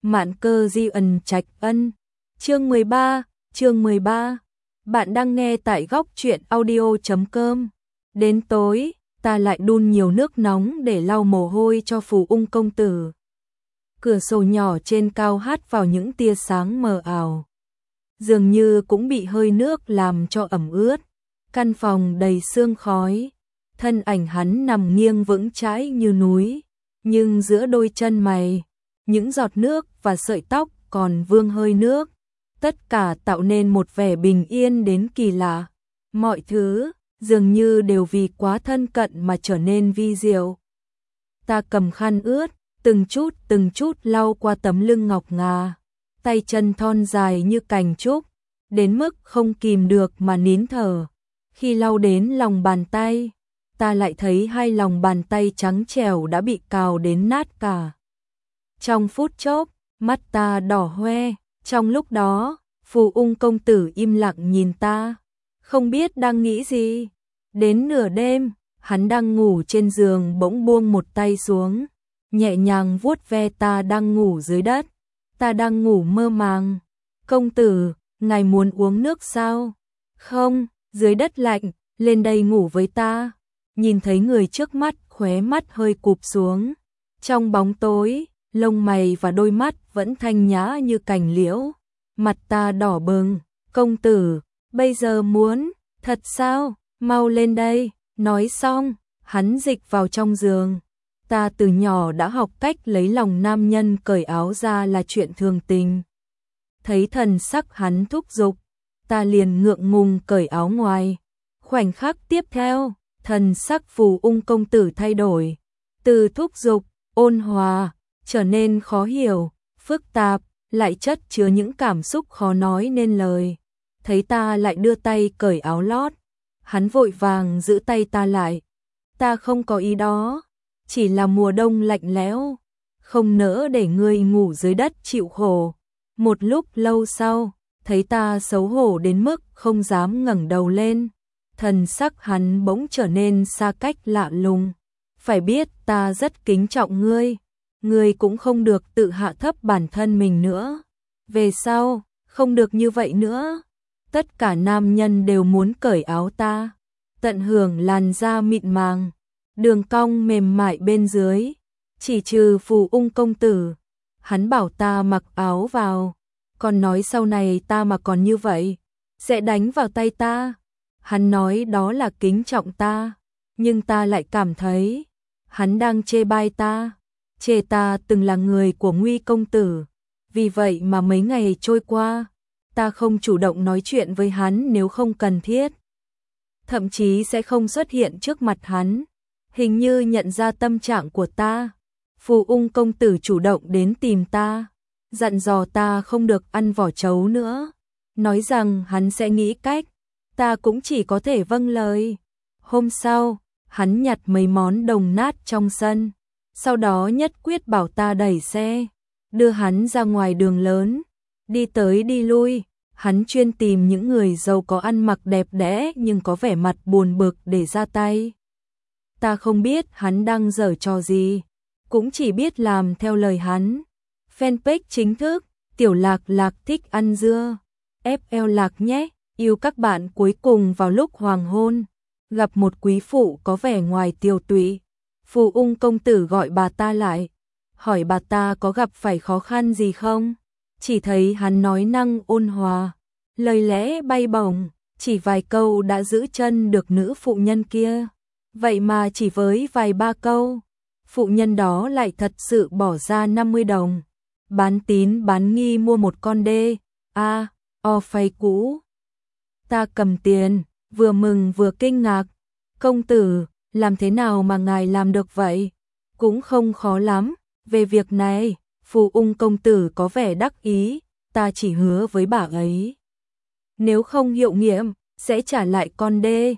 Mạn Cơ Di ẩn Trạch Ân. Chương 13. Bạn đang nghe tại góc truyện audio.com. Đến tối, ta lại đun nhiều nước nóng để lau mồ hôi cho Phù Ung công tử. Cửa sổ nhỏ trên cao hắt vào những tia sáng mờ ảo, dường như cũng bị hơi nước làm cho ẩm ướt. Căn phòng đầy sương khói, thân ảnh hắn nằm nghiêng vững chãi như núi, nhưng giữa đôi chân mày, những giọt nước và sợi tóc còn vương hơi nước, tất cả tạo nên một vẻ bình yên đến kỳ lạ. Mọi thứ dường như đều vì quá thân cận mà trở nên vi diệu. Ta cầm khăn ướt, từng chút lau qua tấm lưng ngọc ngà, tay chân thon dài như cành trúc, đến mức không kìm được mà nín thở. Khi lau đến lòng bàn tay, ta lại thấy hai lòng bàn tay trắng trẻo đã bị cào đến nát cả. Trong phút chốc, mắt ta đỏ hoe. Trong lúc đó, Phù Ung công tử im lặng nhìn ta, không biết đang nghĩ gì. Đến nửa đêm, hắn đang ngủ trên giường bỗng buông một tay xuống, nhẹ nhàng vuốt ve ta đang ngủ dưới đất. Ta đang ngủ mơ màng. Công tử, ngài muốn uống nước sao? Không, dưới đất lạnh, lên đây ngủ với ta. Nhìn thấy người trước mắt, khóe mắt hơi cụp xuống. Trong bóng tối, lông mày và đôi mắt vẫn thanh nhã như cành liễu. Mặt ta đỏ bừng. Công tử, bây giờ muốn, thật sao? Mau lên đây. Nói xong, hắn dịch vào trong giường. Ta từ nhỏ đã học cách lấy lòng nam nhân, cởi áo ra là chuyện thường tình. Thấy thần sắc hắn thúc giục, ta liền ngượng ngùng cởi áo ngoài. Khoảnh khắc tiếp theo, thần sắc Phù Ung công tử thay đổi, từ thúc giục, ôn hòa, trở nên khó hiểu, phức tạp, lại chất chứa những cảm xúc khó nói nên lời. Thấy ta lại đưa tay cởi áo lót, hắn vội vàng giữ tay ta lại. Ta không có ý đó, chỉ là mùa đông lạnh lẽo, không nỡ để ngươi ngủ dưới đất chịu khổ. Một lúc lâu sau, thấy ta xấu hổ đến mức không dám ngẩng đầu lên, thần sắc hắn bỗng trở nên xa cách lạ lùng. Phải biết ta rất kính trọng ngươi, ngươi cũng không được tự hạ thấp bản thân mình nữa. Về sau, không được như vậy nữa. Tất cả nam nhân đều muốn cởi áo ta, tận hưởng làn da mịn màng, đường cong mềm mại bên dưới, chỉ trừ Phù Ung công tử. Hắn bảo ta mặc áo vào, còn nói sau này ta mà còn như vậy, sẽ đánh vào tay ta. Hắn nói đó là kính trọng ta, nhưng ta lại cảm thấy hắn đang chê bai ta, chê ta từng là người của Nguy công tử. Vì vậy mà mấy ngày trôi qua, ta không chủ động nói chuyện với hắn nếu không cần thiết, thậm chí sẽ không xuất hiện trước mặt hắn. Hình như nhận ra tâm trạng của ta, Phù Ung công tử chủ động đến tìm ta, dặn dò ta không được ăn vỏ trấu nữa, nói rằng hắn sẽ nghĩ cách. Ta cũng chỉ có thể vâng lời. Hôm sau, hắn nhặt mấy món đồng nát trong sân, sau đó nhất quyết bảo ta đẩy xe, đưa hắn ra ngoài đường lớn. Đi tới đi lui, hắn chuyên tìm những người giàu có ăn mặc đẹp đẽ nhưng có vẻ mặt buồn bực để ra tay. Ta không biết hắn đang giở trò gì, cũng chỉ biết làm theo lời hắn. Fanpage chính thức, Tiểu Lạc Lạc thích ăn dưa. FL Lạc nhé. Yêu các bạn. Cuối cùng vào lúc hoàng hôn, gặp một quý phụ có vẻ ngoài tiều tụy. Phù Ung công tử gọi bà ta lại, hỏi bà ta có gặp phải khó khăn gì không. Chỉ thấy hắn nói năng ôn hòa, lời lẽ bay bổng, chỉ vài câu đã giữ chân được nữ phụ nhân kia. Vậy mà chỉ với vài ba câu, phụ nhân đó lại thật sự bỏ ra 50 đồng, bán tín bán nghi mua một con đê phay cũ. Ta cầm tiền, vừa mừng vừa kinh ngạc. Công tử, làm thế nào mà ngài làm được vậy? Cũng không khó lắm. Về việc này, Phù Ung công tử có vẻ đắc ý. Ta chỉ hứa với bà ấy, nếu không hiệu nghiệm, sẽ trả lại con đê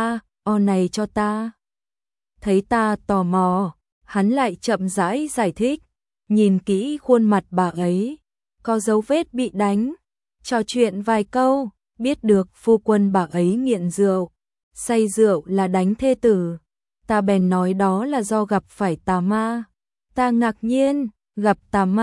này cho ta. Thấy ta tò mò, hắn lại chậm rãi giải thích. Nhìn kỹ khuôn mặt bà ấy, có dấu vết bị đánh. Trò chuyện vài câu, biết được phu quân bà ấy nghiện rượu, say rượu là đánh thê tử. Ta bèn nói đó là do gặp phải tà ma. Ta ngạc nhiên, gặp tà ma,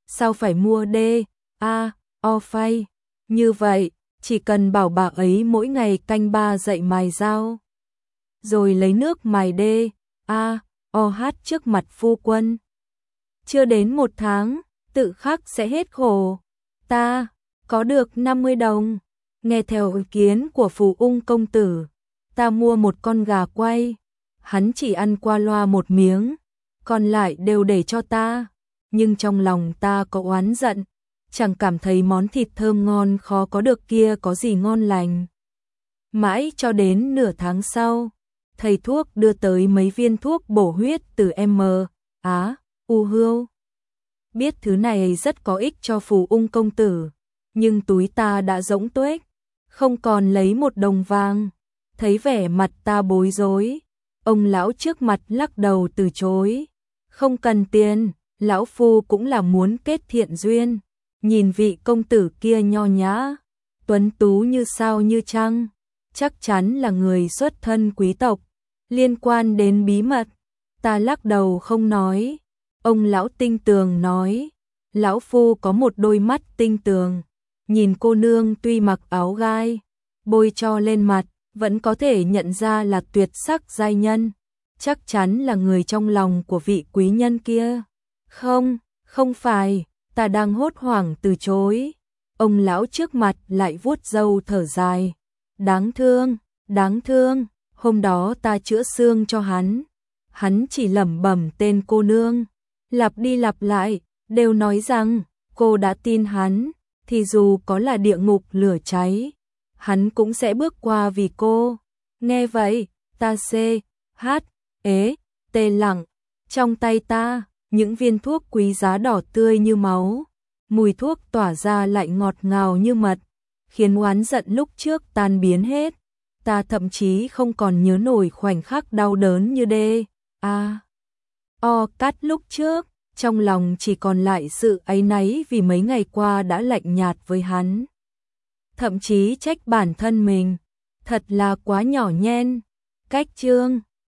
sao phải mua o phay, như vậy, chỉ cần bảo bà ấy mỗi ngày canh ba dậy mài dao, rồi lấy nước mài o hát trước mặt phu quân. Chưa đến 1 tháng, tự khắc sẽ hết khổ. Ta có được 50 đồng, nghe theo ý kiến của Phù Ung công tử, ta mua một con gà quay, hắn chỉ ăn qua loa một miếng, còn lại đều để cho ta, nhưng trong lòng ta có oán giận, chẳng cảm thấy món thịt thơm ngon khó có được kia có gì ngon lành. Mãi cho đến nửa tháng sau, thầy thuốc đưa tới mấy viên thuốc bổ huyết từ U Hưu. Biết thứ này rất có ích cho Phù Ung công tử, nhưng túi ta đã rỗng tuếch, không còn lấy 1 đồng vàng. Thấy vẻ mặt ta bối rối, ông lão trước mặt lắc đầu từ chối. Không cần tiền, lão phu cũng là muốn kết thiện duyên. Nhìn vị công tử kia nho nhã, tuấn tú như sao như trăng, chắc chắn là người xuất thân quý tộc, liên quan đến bí mật. Ta lắc đầu không nói. Ông lão tinh tường nói, lão phu có một đôi mắt tinh tường, nhìn cô nương tuy mặc áo gai, bôi cho lên mặt, vẫn có thể nhận ra là tuyệt sắc giai nhân, chắc chắn là người trong lòng của vị quý nhân kia. Không phải, ta đang hốt hoảng từ chối. Ông lão trước mặt lại vuốt râu thở dài. Đáng thương, hôm đó ta chữa xương cho hắn chỉ lẩm bẩm tên cô nương, lặp đi lặp lại, đều nói rằng cô đã tin hắn, thì dù có là địa ngục lửa cháy, hắn cũng sẽ bước qua vì cô. Nghe vậy, ta tê lặng, trong tay ta, những viên thuốc quý giá đỏ tươi như máu, mùi thuốc tỏa ra lại ngọt ngào như mật, khiến oán giận lúc trước tan biến hết. Ta thậm chí không còn nhớ nổi khoảnh khắc đau đớn như cắt lúc trước, trong lòng chỉ còn lại sự áy náy vì mấy ngày qua đã lạnh nhạt với hắn. Thậm chí trách bản thân mình, thật là quá nhỏ nhen. Cách chương